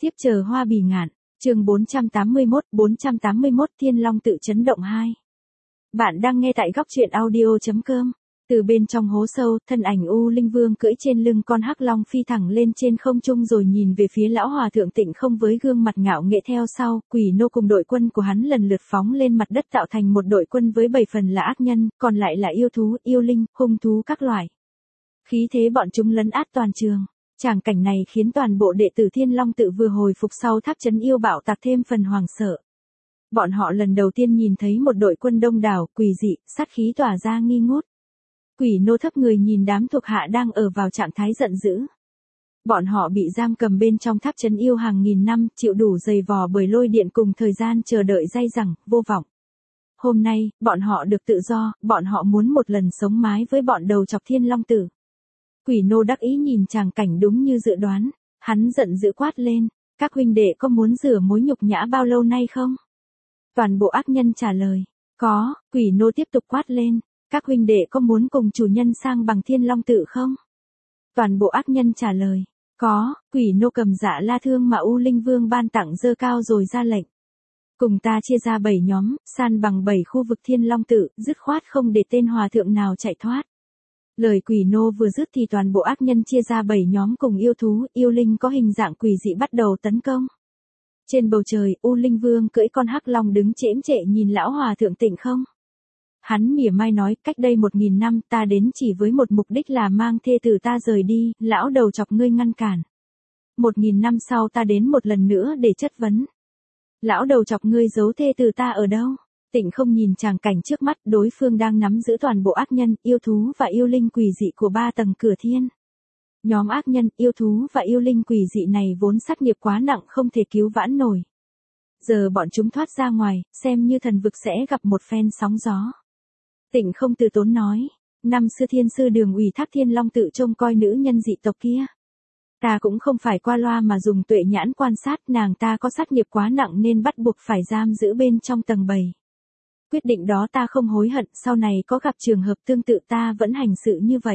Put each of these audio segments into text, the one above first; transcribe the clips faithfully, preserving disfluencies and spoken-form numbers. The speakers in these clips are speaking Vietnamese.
Tiếp chờ hoa bì ngạn, chương bốn trăm tám mươi mốt, bốn trăm tám mươi mốt Thiên Long tự chấn động hai. Bạn đang nghe tại góc truyện audio chấm com. Từ bên trong hố sâu, thân ảnh U Linh Vương cưỡi trên lưng con hắc long phi thẳng lên trên không trung rồi nhìn về phía lão hòa thượng Tịnh Không với gương mặt ngạo nghễ theo sau. Quỷ nô cùng đội quân của hắn lần lượt phóng lên mặt đất tạo thành một đội quân với bảy phần là ác nhân, còn lại là yêu thú, yêu linh, hung thú các loại. Khí thế bọn chúng lấn át toàn trường. Tràng cảnh này khiến toàn bộ đệ tử Thiên Long tự vừa hồi phục sau tháp chấn yêu bạo tạc thêm phần hoàng sợ. Bọn họ lần đầu tiên nhìn thấy một đội quân đông đảo, quỷ dị, sát khí tỏa ra nghi ngút. Quỷ nô thấp người nhìn đám thuộc hạ đang ở vào trạng thái giận dữ. Bọn họ bị giam cầm bên trong tháp chấn yêu hàng nghìn năm, chịu đủ dày vò bởi lôi điện cùng thời gian chờ đợi dai dẳng, vô vọng. Hôm nay, bọn họ được tự do, bọn họ muốn một lần sống mái với bọn đầu chọc Thiên Long tử. Quỷ nô đắc ý nhìn tràng cảnh đúng như dự đoán, hắn giận dữ quát lên, các huynh đệ có muốn rửa mối nhục nhã bao lâu nay không? Toàn bộ ác nhân trả lời, có. Quỷ nô tiếp tục quát lên, các huynh đệ có muốn cùng chủ nhân sang bằng Thiên Long tự không? Toàn bộ ác nhân trả lời, có. Quỷ nô cầm dạ la thương mà U Linh Vương ban tặng giơ cao rồi ra lệnh. Cùng ta chia ra bảy nhóm, san bằng bảy khu vực Thiên Long tự, dứt khoát không để tên hòa thượng nào chạy thoát. Lời quỷ nô vừa dứt thì toàn bộ ác nhân chia ra bảy nhóm cùng yêu thú, yêu linh có hình dạng quỷ dị bắt đầu tấn công. Trên bầu trời, U Linh Vương cưỡi con hắc long đứng chễm chệ nhìn lão hòa thượng Tịnh Không. Hắn mỉa mai nói, cách đây một nghìn năm ta đến chỉ với một mục đích là mang thê tử ta rời đi, lão đầu chọc ngươi ngăn cản. Một nghìn năm sau ta đến một lần nữa để chất vấn. Lão đầu chọc ngươi giấu thê tử ta ở đâu? Tịnh Không nhìn tràng cảnh trước mắt, đối phương đang nắm giữ toàn bộ ác nhân, yêu thú và yêu linh quỷ dị của ba tầng cửa thiên. Nhóm ác nhân, yêu thú và yêu linh quỷ dị này vốn sát nghiệp quá nặng không thể cứu vãn nổi. Giờ bọn chúng thoát ra ngoài, xem như thần vực sẽ gặp một phen sóng gió. Tịnh Không từ tốn nói, năm xưa thiên sư Đường ủy thác Thiên Long tự trông coi nữ nhân dị tộc kia. Ta cũng không phải qua loa mà dùng tuệ nhãn quan sát, nàng ta có sát nghiệp quá nặng nên bắt buộc phải giam giữ bên trong tầng bảy. Quyết định đó ta không hối hận, sau này có gặp trường hợp tương tự ta vẫn hành sự như vậy.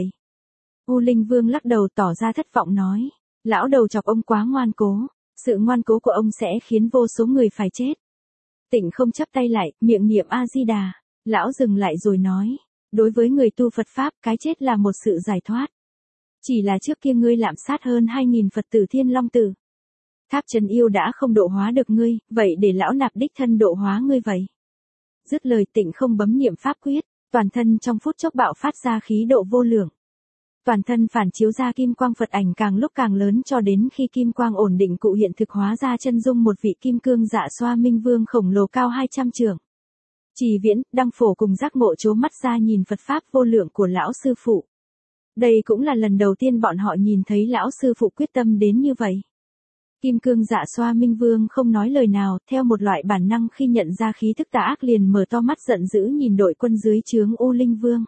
U Linh Vương lắc đầu tỏ ra thất vọng nói, lão đầu chọc ông quá ngoan cố, sự ngoan cố của ông sẽ khiến vô số người phải chết. Tịnh Không chắp tay lại, miệng niệm A-di-đà, lão dừng lại rồi nói, đối với người tu Phật Pháp cái chết là một sự giải thoát. Chỉ là trước kia ngươi lạm sát hơn hai nghìn Phật tử Thiên Long tử. Tháp chấn yêu đã không độ hóa được ngươi, vậy để lão nạp đích thân độ hóa ngươi vậy. Dứt lời Tịnh Không bấm niệm pháp quyết, toàn thân trong phút chốc bạo phát ra khí độ vô lượng. Toàn thân phản chiếu ra kim quang Phật ảnh càng lúc càng lớn cho đến khi kim quang ổn định cụ hiện thực hóa ra chân dung một vị kim cương dạ xoa minh vương khổng lồ cao hai trăm trượng. Trì Viễn, Đăng Phổ cùng giác ngộ chố mắt ra nhìn Phật Pháp vô lượng của lão sư phụ. Đây cũng là lần đầu tiên bọn họ nhìn thấy lão sư phụ quyết tâm đến như vậy. Kim cương dạ xoa minh vương không nói lời nào, theo một loại bản năng khi nhận ra khí thức tà ác liền mở to mắt giận dữ nhìn đội quân dưới trướng U Linh Vương.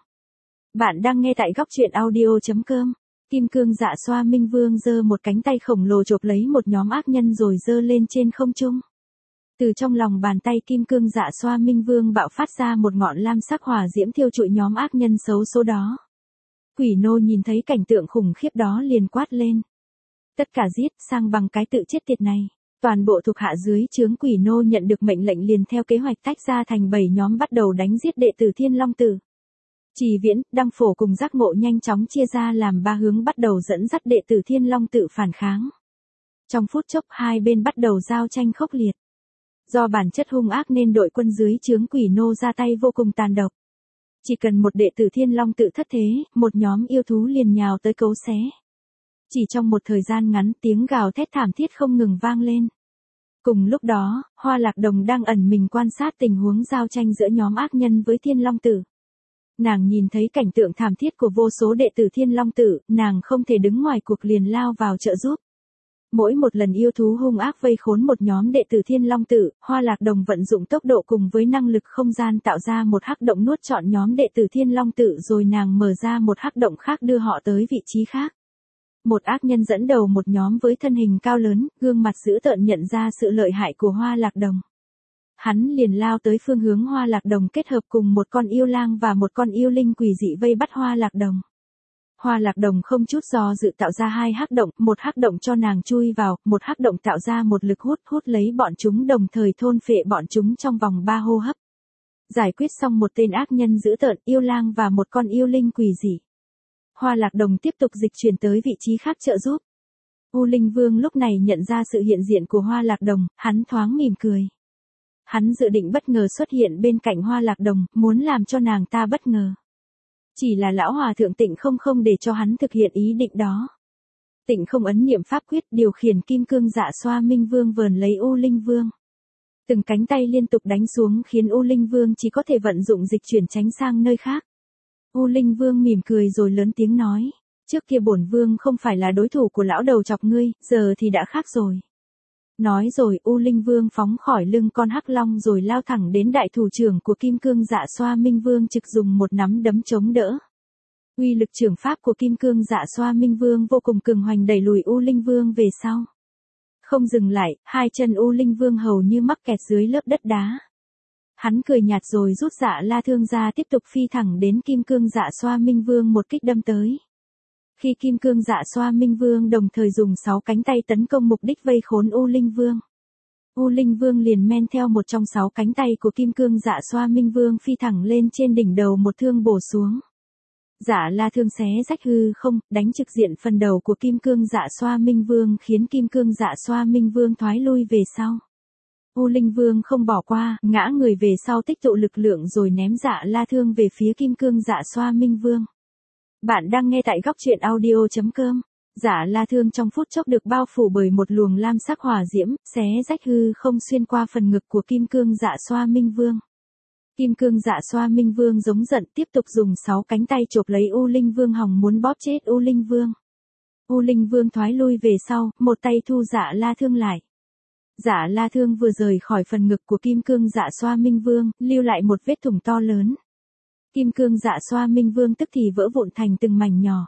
Bạn đang nghe tại góc truyện audio chấm com. Kim cương dạ xoa minh vương giơ một cánh tay khổng lồ chộp lấy một nhóm ác nhân rồi giơ lên trên không trung. Từ trong lòng bàn tay kim cương dạ xoa minh vương bạo phát ra một ngọn lam sắc hỏa diễm thiêu trụi nhóm ác nhân xấu số đó. Quỷ nô nhìn thấy cảnh tượng khủng khiếp đó liền quát lên. Tất cả giết, sang bằng cái tự chết tiệt này. Toàn bộ thuộc hạ dưới trướng quỷ nô nhận được mệnh lệnh liền theo kế hoạch tách ra thành bảy nhóm bắt đầu đánh giết đệ tử Thiên Long tử. Trì Viễn, Đăng Phổ cùng giác ngộ nhanh chóng chia ra làm ba hướng bắt đầu dẫn dắt đệ tử Thiên Long tự phản kháng. Trong phút chốc hai bên bắt đầu giao tranh khốc liệt. Do bản chất hung ác nên đội quân dưới trướng quỷ nô ra tay vô cùng tàn độc. Chỉ cần một đệ tử Thiên Long tự thất thế, một nhóm yêu thú liền nhào tới cấu xé. Chỉ trong một thời gian ngắn tiếng gào thét thảm thiết không ngừng vang lên. Cùng lúc đó, Hoa Lạc Đồng đang ẩn mình quan sát tình huống giao tranh giữa nhóm ác nhân với Thiên Long tử. Nàng nhìn thấy cảnh tượng thảm thiết của vô số đệ tử Thiên Long tử, nàng không thể đứng ngoài cuộc liền lao vào trợ giúp. Mỗi một lần yêu thú hung ác vây khốn một nhóm đệ tử Thiên Long tử, Hoa Lạc Đồng vận dụng tốc độ cùng với năng lực không gian tạo ra một hắc động nuốt trọn nhóm đệ tử Thiên Long tử rồi nàng mở ra một hắc động khác đưa họ tới vị trí khác. Một ác nhân dẫn đầu một nhóm với thân hình cao lớn, gương mặt dữ tợn nhận ra sự lợi hại của Hoa Lạc Đồng. Hắn liền lao tới phương hướng Hoa Lạc Đồng kết hợp cùng một con yêu lang và một con yêu linh quỷ dị vây bắt Hoa Lạc Đồng. Hoa Lạc Đồng không chút do dự tạo ra hai hắc động, một hắc động cho nàng chui vào, một hắc động tạo ra một lực hút hút lấy bọn chúng đồng thời thôn phệ bọn chúng trong vòng ba hô hấp. Giải quyết xong một tên ác nhân dữ tợn, yêu lang và một con yêu linh quỷ dị. Hoa Lạc Đồng tiếp tục dịch chuyển tới vị trí khác trợ giúp. U Linh Vương lúc này nhận ra sự hiện diện của Hoa Lạc Đồng, hắn thoáng mỉm cười. Hắn dự định bất ngờ xuất hiện bên cạnh Hoa Lạc Đồng, muốn làm cho nàng ta bất ngờ. Chỉ là lão hòa thượng Tịnh không không để cho hắn thực hiện ý định đó. Tịnh không ấn niệm pháp quyết điều khiển kim cương dạ xoa minh vương vờn lấy U Linh Vương. Từng cánh tay liên tục đánh xuống khiến U Linh Vương chỉ có thể vận dụng dịch chuyển tránh sang nơi khác. U Linh Vương mỉm cười rồi lớn tiếng nói, trước kia bổn vương không phải là đối thủ của lão đầu chọc ngươi, giờ thì đã khác rồi. Nói rồi U Linh Vương phóng khỏi lưng con hắc long rồi lao thẳng đến đại thủ trưởng của kim cương dạ xoa minh vương trực dùng một nắm đấm chống đỡ. Uy lực trưởng pháp của kim cương dạ xoa minh vương vô cùng cường hoành đẩy lùi U Linh Vương về sau. Không dừng lại, hai chân U Linh Vương hầu như mắc kẹt dưới lớp đất đá. Hắn cười nhạt rồi rút dạ la thương ra tiếp tục phi thẳng đến kim cương dạ xoa minh vương một kích đâm tới. Khi kim cương dạ xoa minh vương đồng thời dùng sáu cánh tay tấn công mục đích vây khốn U Linh Vương. U Linh Vương liền men theo một trong sáu cánh tay của kim cương dạ xoa minh vương phi thẳng lên trên đỉnh đầu một thương bổ xuống. Dạ la thương xé rách hư không, đánh trực diện phần đầu của kim cương dạ xoa minh vương khiến kim cương dạ xoa minh vương thoái lui về sau. U Linh Vương không bỏ qua, ngã người về sau tích tụ lực lượng rồi ném dạ la thương về phía kim cương dạ xoa minh vương. Bạn đang nghe tại góc truyện audio chấm com. Dạ la thương trong phút chốc được bao phủ bởi một luồng lam sắc hỏa diễm, xé rách hư không xuyên qua phần ngực của kim cương dạ xoa minh vương. Kim cương dạ xoa minh vương giống giận tiếp tục dùng sáu cánh tay chộp lấy U Linh Vương hòng muốn bóp chết U Linh Vương. U Linh Vương thoái lui về sau, một tay thu dạ la thương lại. Dạ la thương vừa rời khỏi phần ngực của kim cương dạ xoa minh vương, lưu lại một vết thủng to lớn. Kim cương dạ xoa minh vương tức thì vỡ vụn thành từng mảnh nhỏ.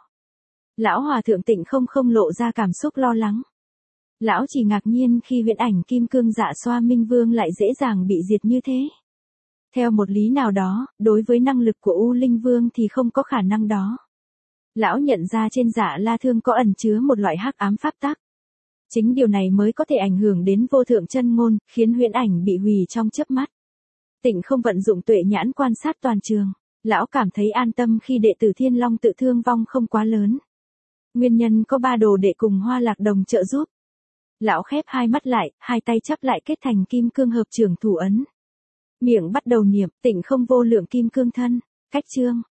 Lão hòa thượng Tịnh không không lộ ra cảm xúc lo lắng. Lão chỉ ngạc nhiên khi huyễn ảnh kim cương dạ xoa minh vương lại dễ dàng bị diệt như thế. Theo một lý nào đó, đối với năng lực của U Linh Vương thì không có khả năng đó. Lão nhận ra trên dạ la thương có ẩn chứa một loại hắc ám pháp tắc. Chính điều này mới có thể ảnh hưởng đến vô thượng chân ngôn, khiến huyễn ảnh bị hủy trong chớp mắt. Tịnh không vận dụng tuệ nhãn quan sát toàn trường. Lão cảm thấy an tâm khi đệ tử Thiên Long tự thương vong không quá lớn. Nguyên nhân có ba đồ đệ cùng Hoa Lạc Đồng trợ giúp. Lão khép hai mắt lại, hai tay chắp lại kết thành kim cương hợp trưởng thủ ấn. Miệng bắt đầu niệm, Tịnh không vô lượng kim cương thân, cách chương.